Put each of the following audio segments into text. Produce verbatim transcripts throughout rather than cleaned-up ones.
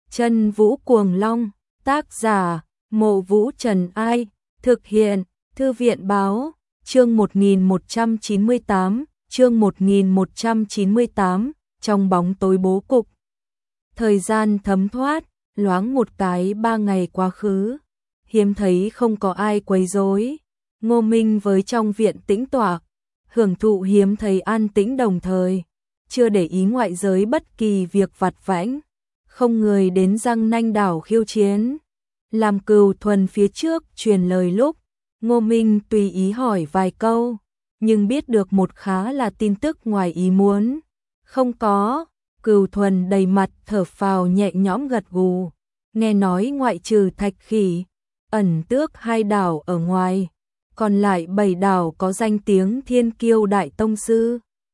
Chân Vũ Cuồng Long, tác giả, Mộ Vũ Trần Ai, thực hiện, Thư viện Báo, chương một nghìn một trăm chín mươi tám, chương một nghìn một trăm chín mươi tám, trong bóng tối bố cục. Thời gian thấm thoát, loáng một cái ba ngày quá khứ, hiếm thấy không có ai quấy rối. Ngô Minh với trong viện tĩnh tọa, hưởng thụ hiếm thấy an tĩnh đồng thời, chưa để ý ngoại giới bất kỳ việc vặt vãnh, không người đến Giang Nanh đảo khiêu chiến. Làm Cừu Thuần phía trước truyền lời lúc, Ngô Minh tùy ý hỏi vài câu, nhưng biết được một khá là tin tức ngoài ý muốn. Không có, Cừu Thuần đầy mặt thở phào nhẹ nhõm gật gù, nghe nói ngoại trừ Thạch Khỉ, Ẩn Tước hai đảo ở ngoài, còn lại bảy đảo có danh tiếng thiên kiêu đại tông sư,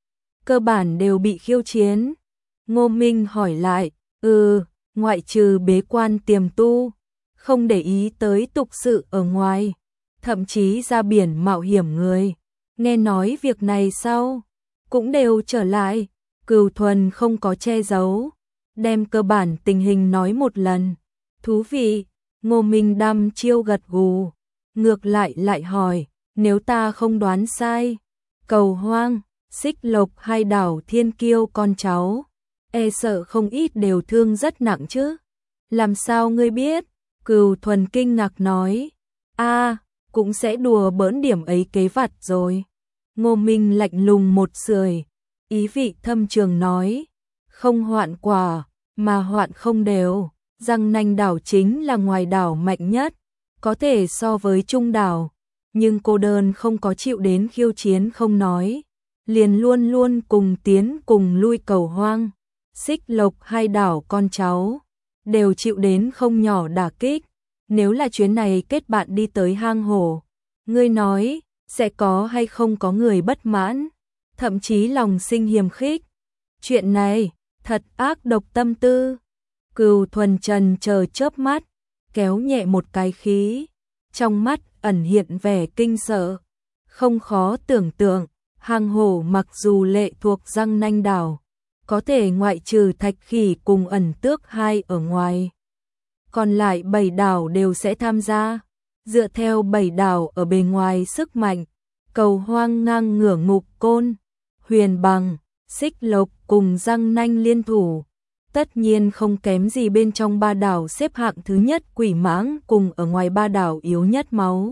cơ bản đều bị khiêu chiến. Ngô Minh hỏi lại, ừ, ngoại trừ bế quan tiềm tu, không để ý tới tục sự ở ngoài, thậm chí ra biển mạo hiểm người, nghe nói việc này sau, cũng đều trở lại. Cừu Thuần không có che giấu, đem cơ bản tình hình nói một lần. Thú vị, Ngô Minh đăm chiêu gật gù, ngược lại lại hỏi, nếu ta không đoán sai, Cầu Hoang, Xích Lộc hai đảo thiên kiêu con cháu, e sợ không ít đều thương rất nặng chứ. Làm sao ngươi biết? Cừu Thuần kinh ngạc nói, a, cũng sẽ đùa bỡn điểm ấy kế vặt rồi. Ngô Minh lạnh lùng một sưởi, ý vị thâm trường nói, không hoạn quả, mà hoạn không đều. Giang Nanh đảo chính là ngoài đảo mạnh nhất, có thể so với trung đảo, nhưng cô đơn không có chịu đến khiêu chiến không nói, liền luôn luôn cùng tiến cùng lui Cầu Hoang, Xích Lộc hai đảo con cháu, đều chịu đến không nhỏ đả kích. Nếu là chuyến này kết bạn đi tới hang hổ, ngươi nói, sẽ có hay không có người bất mãn, thậm chí lòng sinh hiềm khích. Chuyện này, thật ác độc tâm tư. Cừu Thuần trần chờ chớp mắt, kéo nhẹ một cái khí, trong mắt ẩn hiện vẻ kinh sợ. Không khó tưởng tượng, hang hổ mặc dù lệ thuộc Giang Nanh đảo, có thể ngoại trừ Thạch Khỉ cùng Ẩn Tước hai ở ngoài, còn lại bảy đảo đều sẽ tham gia. Dựa theo bảy đảo ở bề ngoài sức mạnh, Cầu Hoang ngang ngửa Ngục Côn, Huyền Bằng, Xích Lộc cùng Giang Nanh liên thủ, tất nhiên không kém gì bên trong ba đảo xếp hạng thứ nhất Quỷ Mãng cùng ở ngoài ba đảo yếu nhất Máu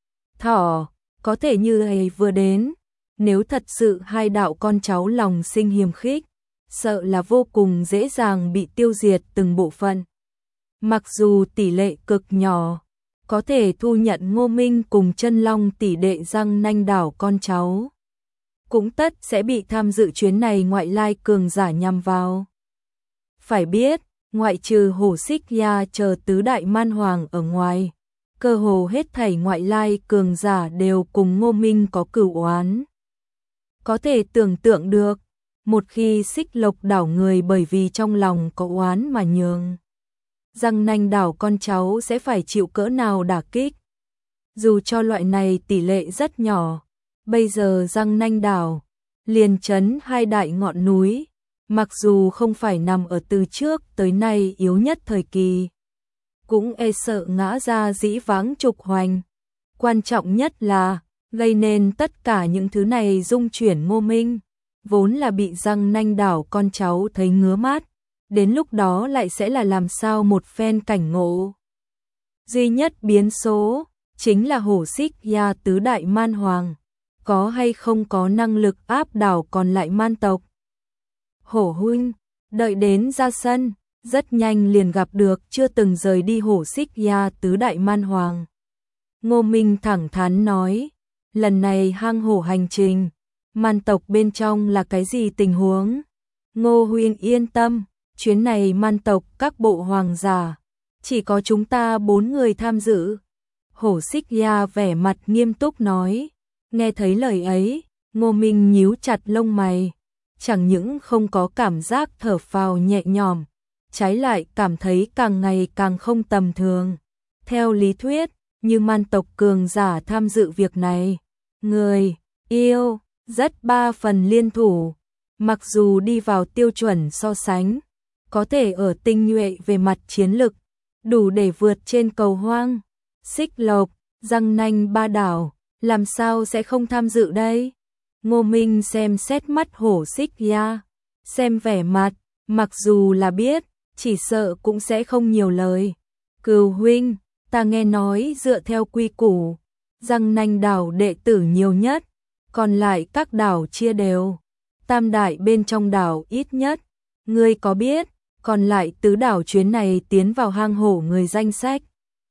Thỏ. Có thể như ấy vừa đến, nếu thật sự hai đạo con cháu lòng sinh hiềm khích, sợ là vô cùng dễ dàng bị tiêu diệt từng bộ phận. Mặc dù tỷ lệ cực nhỏ, có thể thu nhận Ngô Minh cùng Chân Long tỷ đệ Giang Nanh đảo con cháu, cũng tất sẽ bị tham dự chuyến này ngoại lai cường giả nhằm vào. Phải biết, ngoại trừ Hổ Xích Ya chờ tứ đại man hoàng ở ngoài, cơ hồ hết thảy ngoại lai cường giả đều cùng Ngô Minh có cửu oán. Có thể tưởng tượng được, một khi Xích Lộc đảo người bởi vì trong lòng có oán mà nhường, Giang Nanh đảo con cháu sẽ phải chịu cỡ nào đả kích. Dù cho loại này tỷ lệ rất nhỏ, bây giờ Giang Nanh đảo, liền trấn hai đại ngọn núi, mặc dù không phải nằm ở từ trước tới nay yếu nhất thời kỳ, cũng e sợ ngã ra dĩ vãng trục hoành. Quan trọng nhất là, gây nên tất cả những thứ này dung chuyển Ngô Minh, vốn là bị Giang Nanh đảo con cháu thấy ngứa mắt, đến lúc đó lại sẽ là làm sao một phen cảnh ngộ. Duy nhất biến số, chính là Hổ Xích Ya tứ đại man hoàng, có hay không có năng lực áp đảo còn lại man tộc. Hổ huynh, đợi đến ra sân, rất nhanh liền gặp được chưa từng rời đi Hổ Xích Ya tứ đại man hoàng. Ngô Minh thẳng thắn nói, lần này hang hổ hành trình, man tộc bên trong là cái gì tình huống? Ngô huynh yên tâm, chuyến này man tộc các bộ hoàng giả, chỉ có chúng ta bốn người tham dự. Hổ Xích Ya vẻ mặt nghiêm túc nói. Nghe thấy lời ấy, Ngô Minh nhíu chặt lông mày, chẳng những không có cảm giác thở phào nhẹ nhõm, trái lại cảm thấy càng ngày càng không tầm thường. Theo lý thuyết, như man tộc cường giả tham dự việc này, người, yêu, rất ba phần liên thủ, mặc dù đi vào tiêu chuẩn so sánh, có thể ở tinh nhuệ về mặt chiến lực, đủ để vượt trên Cầu Hoang, Xích Lộc, Giang Nanh ba đảo, làm sao sẽ không tham dự đây? Ngô Minh xem xét mắt Hổ Xích Ya, xem vẻ mặt, mặc dù là biết, chỉ sợ cũng sẽ không nhiều lời. Cừu huynh, ta nghe nói dựa theo quy củ, Giang Nanh đảo đệ tử nhiều nhất, còn lại các đảo chia đều. Tam đại bên trong đảo ít nhất, ngươi có biết, còn lại tứ đảo chuyến này tiến vào hang hổ người danh sách.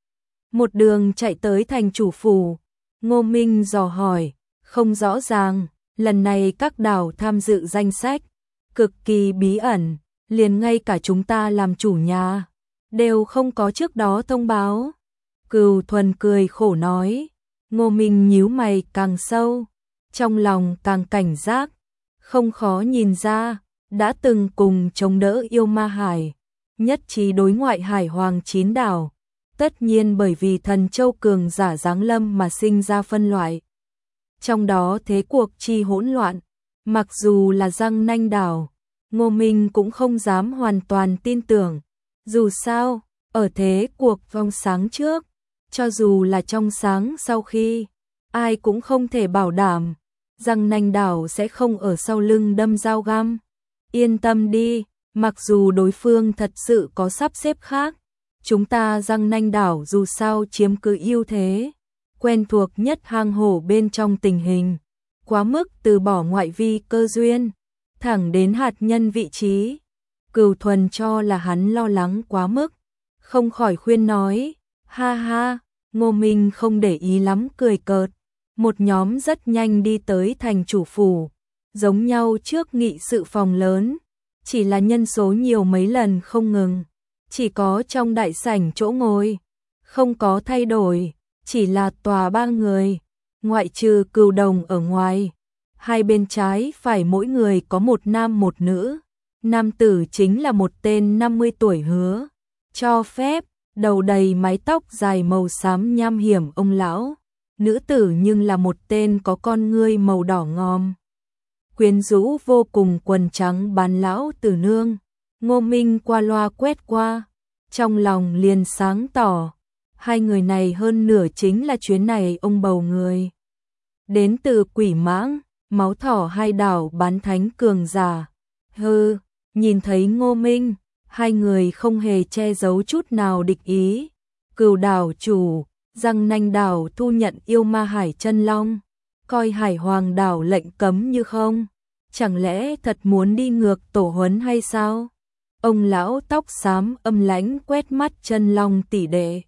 Một đường chạy tới thành chủ phủ, Ngô Minh dò hỏi, không rõ ràng, lần này các đảo tham dự danh sách, cực kỳ bí ẩn, liền ngay cả chúng ta làm chủ nhà, đều không có trước đó thông báo. Cừu Thuần cười khổ nói, Ngô Minh nhíu mày càng sâu, trong lòng càng cảnh giác, không khó nhìn ra, đã từng cùng chống đỡ yêu ma hải, nhất trí đối ngoại hải hoàng chín đảo, tất nhiên bởi vì thần châu cường giả giáng lâm mà sinh ra phân loại. Trong đó thế cuộc chi hỗn loạn, mặc dù là Giang Nanh đảo, Ngô Minh cũng không dám hoàn toàn tin tưởng, dù sao, ở thế cuộc vong sáng trước, cho dù là trong sáng sau khi, ai cũng không thể bảo đảm, Giang Nanh đảo sẽ không ở sau lưng đâm dao găm. Yên tâm đi, mặc dù đối phương thật sự có sắp xếp khác, chúng ta Giang Nanh đảo dù sao chiếm cứ ưu thế, quen thuộc nhất hang hổ bên trong tình hình, quá mức từ bỏ ngoại vi cơ duyên, thẳng đến hạt nhân vị trí. Cừu Thuần cho là hắn lo lắng quá mức, không khỏi khuyên nói, ha ha, Ngô Minh không để ý lắm cười cợt. Một nhóm rất nhanh đi tới thành chủ phủ, giống nhau trước nghị sự phòng lớn, chỉ là nhân số nhiều mấy lần không ngừng, chỉ có trong đại sảnh chỗ ngồi, không có thay đổi, chỉ là tòa ba người, ngoại trừ Cừu Đồng ở ngoài, hai bên trái phải mỗi người có một nam một nữ, nam tử chính là một tên năm mươi tuổi hứa, cho phép, đầu đầy mái tóc dài màu xám nham hiểm ông lão. Nữ tử nhưng là một tên có con ngươi màu đỏ ngòm, quyến rũ vô cùng quần trắng bán lão tử nương. Ngô Minh qua loa quét qua, trong lòng liền sáng tỏ, hai người này hơn nửa chính là chuyến này ông bầu người. Đến từ Quỷ Mãng, máu thỏ hai đảo bán thánh cường giả. Hừ, nhìn thấy Ngô Minh, hai người không hề che giấu chút nào địch ý. Cừu đảo chủ, Giang Nanh đảo thu nhận yêu ma hải chân long, coi hải hoàng đảo lệnh cấm như không, chẳng lẽ thật muốn đi ngược tổ huấn hay sao? Ông lão tóc xám âm lãnh quét mắt chân long tỷ đệ.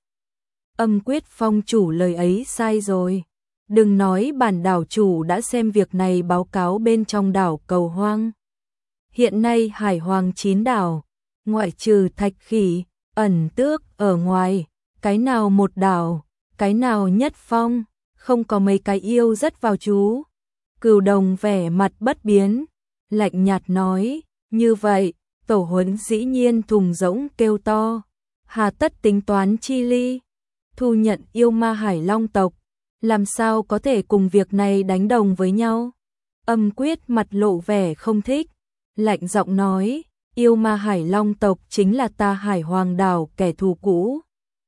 Âm Quyết Phong chủ lời ấy sai rồi, đừng nói bản đảo chủ đã xem việc này báo cáo bên trong đảo Cầu Hoang. Hiện nay hải hoàng chín đảo, ngoại trừ Thạch Khỉ, Ẩn Tước ở ngoài, cái nào một đảo, cái nào nhất phong, không có mấy cái yêu rất vào chú. Cừu Đồng vẻ mặt bất biến, lạnh nhạt nói, như vậy, tổ huấn dĩ nhiên thùng rỗng kêu to, hà tất tính toán chi ly, thu nhận yêu ma hải long tộc, làm sao có thể cùng việc này đánh đồng với nhau. Âm Quyết mặt lộ vẻ không thích, lạnh giọng nói, yêu ma hải long tộc chính là ta hải hoàng đảo kẻ thù cũ.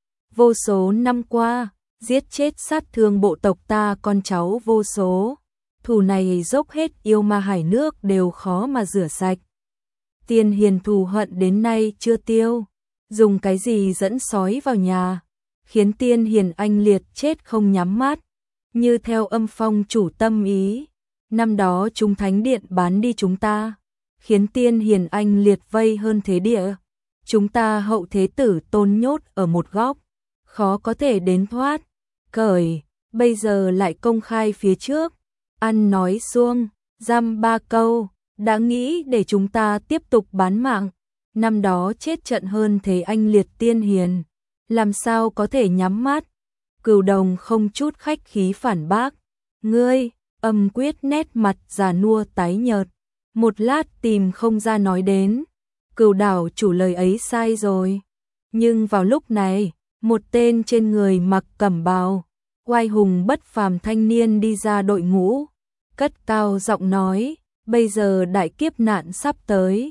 Vô số năm qua, giết chết sát thương bộ tộc ta con cháu vô số, thù này dốc hết yêu ma hải nước đều khó mà rửa sạch. Tiên hiền thù hận đến nay chưa tiêu, dùng cái gì dẫn sói vào nhà, khiến tiên hiền anh liệt chết không nhắm mắt, như theo Âm Phong chủ tâm ý. Năm đó chúng thánh điện bán đi chúng ta, khiến tiên hiền anh liệt vây hơn thế địa, chúng ta hậu thế tử tôn nhốt ở một góc, khó có thể đến thoát. Cởi, bây giờ lại công khai phía trước, ăn nói xuông, dăm ba câu, đã nghĩ để chúng ta tiếp tục bán mạng. Năm đó chết trận hơn thế anh liệt tiên hiền, làm sao có thể nhắm mắt. Cừu Đồng không chút khách khí phản bác, ngươi. Âm Quyết nét mặt già nua tái nhợt, một lát tìm không ra nói đến. Cừu đảo chủ lời ấy sai rồi. Nhưng vào lúc này, một tên trên người mặc cẩm bào, oai hùng bất phàm thanh niên đi ra đội ngũ, cất cao giọng nói, bây giờ đại kiếp nạn sắp tới,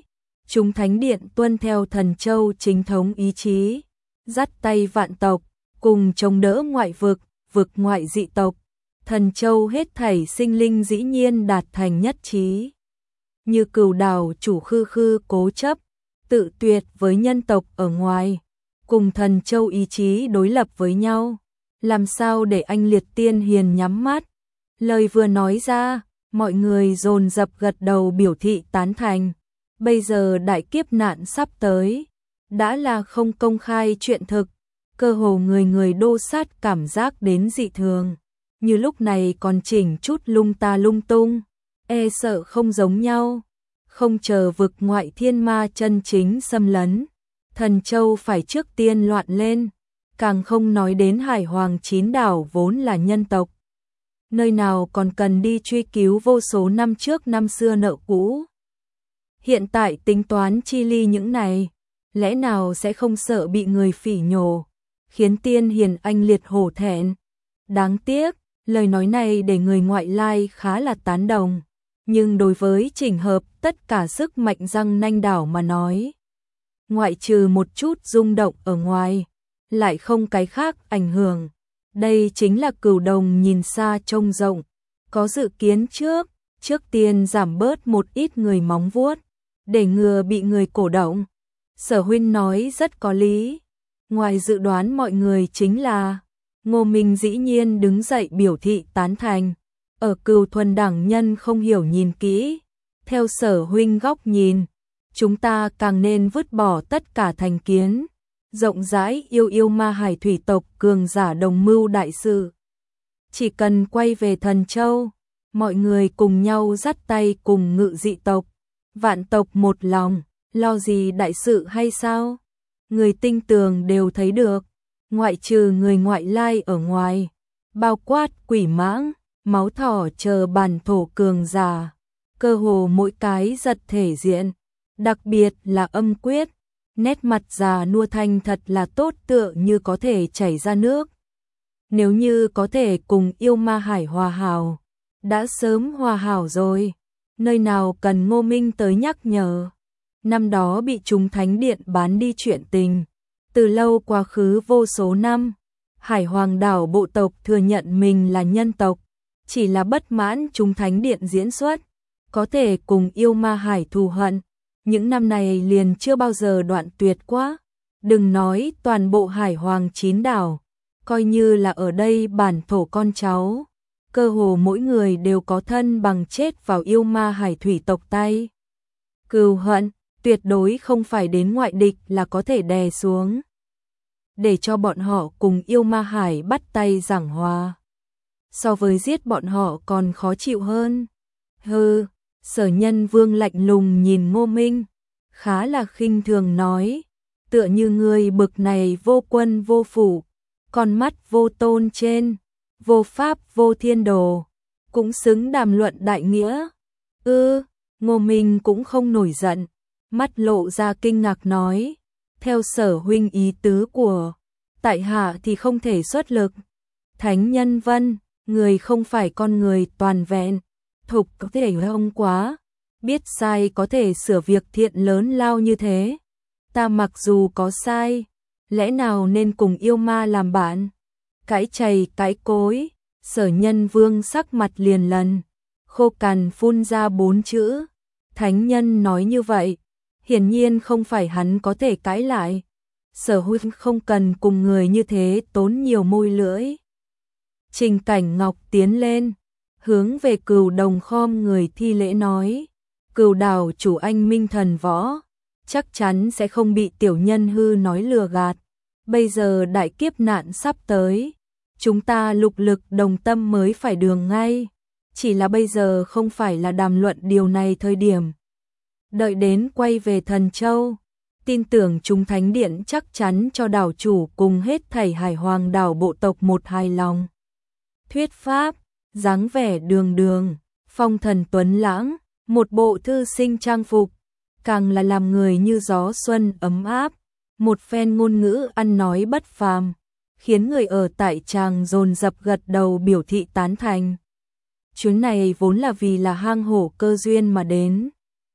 Chúng thánh điện tuân theo Thần Châu chính thống ý chí, dắt tay vạn tộc, cùng chống đỡ ngoại vực, vực ngoại dị tộc. Thần Châu hết thảy sinh linh dĩ nhiên đạt thành nhất trí. Như Cửu Đảo chủ Khư Khư cố chấp, tự tuyệt với nhân tộc ở ngoài, cùng Thần Châu ý chí đối lập với nhau, làm sao để anh Liệt Tiên Hiền nhắm mắt. Lời vừa nói ra, mọi người dồn dập gật đầu biểu thị tán thành. Bây giờ đại kiếp nạn sắp tới, đã là không công khai chuyện thực, cơ hồ người người đô sát cảm giác đến dị thường, như lúc này còn chỉnh chút lung ta lung tung, e sợ không giống nhau, không chờ vực ngoại thiên ma chân chính xâm lấn, Thần Châu phải trước tiên loạn lên, càng không nói đến Hải Hoàng chín đảo vốn là nhân tộc. Nơi nào còn cần đi truy cứu vô số năm trước năm xưa nợ cũ. Hiện tại tính toán chi ly những này, lẽ nào sẽ không sợ bị người phỉ nhổ, khiến Tiên Hiền anh liệt hổ thẹn. Đáng tiếc, lời nói này để người ngoại lai khá là tán đồng, nhưng đối với chỉnh hợp tất cả sức mạnh răng nanh đảo mà nói, ngoại trừ một chút rung động ở ngoài, lại không cái khác ảnh hưởng. Đây chính là Cửu Đồng nhìn xa trông rộng, có dự kiến trước, trước tiên giảm bớt một ít người móng vuốt, để ngừa bị người cổ động. Sở Huynh nói rất có lý. Ngoài dự đoán mọi người chính là, Ngô Minh dĩ nhiên đứng dậy biểu thị tán thành. Ở Cửu Thuần đẳng nhân không hiểu nhìn kỹ. Theo Sở Huynh góc nhìn, chúng ta càng nên vứt bỏ tất cả thành kiến, rộng rãi yêu yêu ma hải thủy tộc cường giả đồng mưu đại sự. Chỉ cần quay về Thần Châu, mọi người cùng nhau dắt tay cùng ngự dị tộc, vạn tộc một lòng, lo gì đại sự hay sao? Người tinh tường đều thấy được, ngoại trừ người ngoại lai ở ngoài, bao quát quỷ mãng, máu thỏ chờ bản thổ cường giả, cơ hồ mỗi cái giật thể diện, đặc biệt là Âm Quyết, nét mặt già nua thanh thật là tốt tựa như có thể chảy ra nước. Nếu như có thể cùng yêu ma hải hòa hảo, đã sớm hòa hảo rồi, nơi nào cần Ngô Minh tới nhắc nhở. Năm đó bị chúng thánh điện bán đi chuyện tình, từ lâu quá khứ vô số năm, Hải Hoàng đảo bộ tộc thừa nhận mình là nhân tộc, chỉ là bất mãn chúng thánh điện diễn xuất, có thể cùng yêu ma hải thù hận. Những năm này liền chưa bao giờ đoạn tuyệt quá, đừng nói toàn bộ Hải Hoàng chín đảo, coi như là ở đây bản thổ con cháu, cơ hồ mỗi người đều có thân bằng chết vào yêu ma hải thủy tộc tay. Cừu hận, tuyệt đối không phải đến ngoại địch là có thể đè xuống. Để cho bọn họ cùng yêu ma hải bắt tay giảng hòa. So với giết bọn họ còn khó chịu hơn. Hừ, Sở Nhân Vương lạnh lùng nhìn Ngô Minh, khá là khinh thường nói, tựa như người bực này vô quân vô phủ, con mắt vô tôn trên, vô pháp vô thiên đồ, cũng xứng đàm luận đại nghĩa. Ư, Ngô Minh cũng không nổi giận, mắt lộ ra kinh ngạc nói, theo Sở Huynh ý tứ của tại hạ thì không thể xuất lực. Thánh Nhân Vân, người không phải con người toàn vẹn, thục có thể không quá, biết sai có thể sửa việc thiện lớn lao như thế. Ta mặc dù có sai, lẽ nào nên cùng yêu ma làm bạn? Cãi chày cãi cối, Sở Nhân Vương sắc mặt liền lần, khô cằn phun ra bốn chữ. Thánh nhân nói như vậy, hiển nhiên không phải hắn có thể cãi lại. Sở Huynh không cần cùng người như thế tốn nhiều môi lưỡi. Trình Cảnh Ngọc tiến lên, hướng về Cửu Đồng khom người thi lễ nói, Cửu đảo chủ anh minh thần võ, chắc chắn sẽ không bị tiểu nhân hư nói lừa gạt. Bây giờ đại kiếp nạn sắp tới, chúng ta lục lực đồng tâm mới phải đường ngay, chỉ là bây giờ không phải là đàm luận điều này thời điểm. Đợi đến quay về Thần Châu, tin tưởng chúng thánh điện chắc chắn cho đảo chủ cùng hết thảy Hải Hoàng đảo bộ tộc một hài lòng. Thuyết pháp, dáng vẻ đường đường, phong thần tuấn lãng, một bộ thư sinh trang phục, càng là làm người như gió xuân ấm áp, một phen ngôn ngữ ăn nói bất phàm, khiến người ở tại tràng dồn dập gật đầu biểu thị tán thành. Chuyến này vốn là vì là hang hổ cơ duyên mà đến,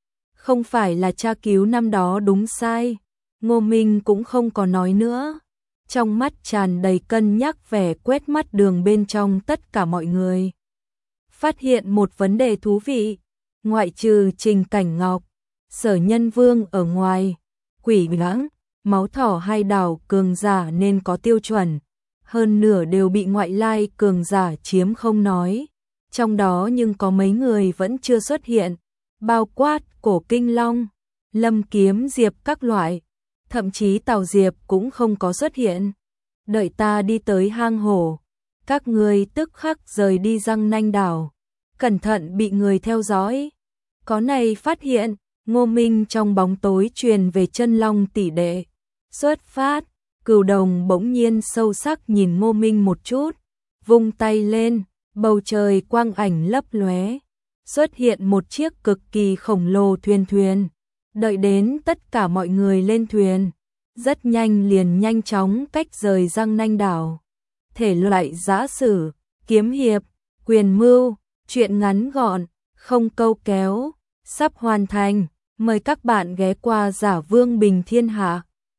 Không phải là tra cứu năm đó đúng sai, Ngô Minh cũng không có nói nữa. Trong mắt tràn đầy cân nhắc vẻ quét mắt đường bên trong tất cả mọi người. Phát hiện một vấn đề thú vị, ngoại trừ Trình Cảnh Ngọc, Sở Nhân Vương ở ngoài, Quỷ Lãng, Máu Thỏ hay Đào cường giả nên có tiêu chuẩn, hơn nửa đều bị ngoại lai cường giả chiếm không nói. Trong đó nhưng có mấy người vẫn chưa xuất hiện, bao quát Cổ Kinh Long, Lâm Kiếm Diệp các loại, thậm chí Tào Diệp cũng không có xuất hiện. Đợi ta đi tới hang hổ, các người tức khắc rời đi Giang Nanh đảo, cẩn thận bị người theo dõi. Có này phát hiện, Ngô Minh trong bóng tối truyền về Chân Long tỷ đệ. Xuất phát, Cửu Đồng bỗng nhiên sâu sắc nhìn Ngô Minh một chút, vung tay lên, bầu trời quang ảnh lấp lóe, xuất hiện một chiếc cực kỳ khổng lồ thuyền thuyền. Đợi đến tất cả mọi người lên thuyền, rất nhanh liền nhanh chóng cách rời Giang Nanh đảo. Thể loại giã sử, kiếm hiệp, quyền mưu, truyện ngắn gọn, không câu kéo, sắp hoàn thành. Mời các bạn ghé qua Giả Vương Bình Thiên Hạ.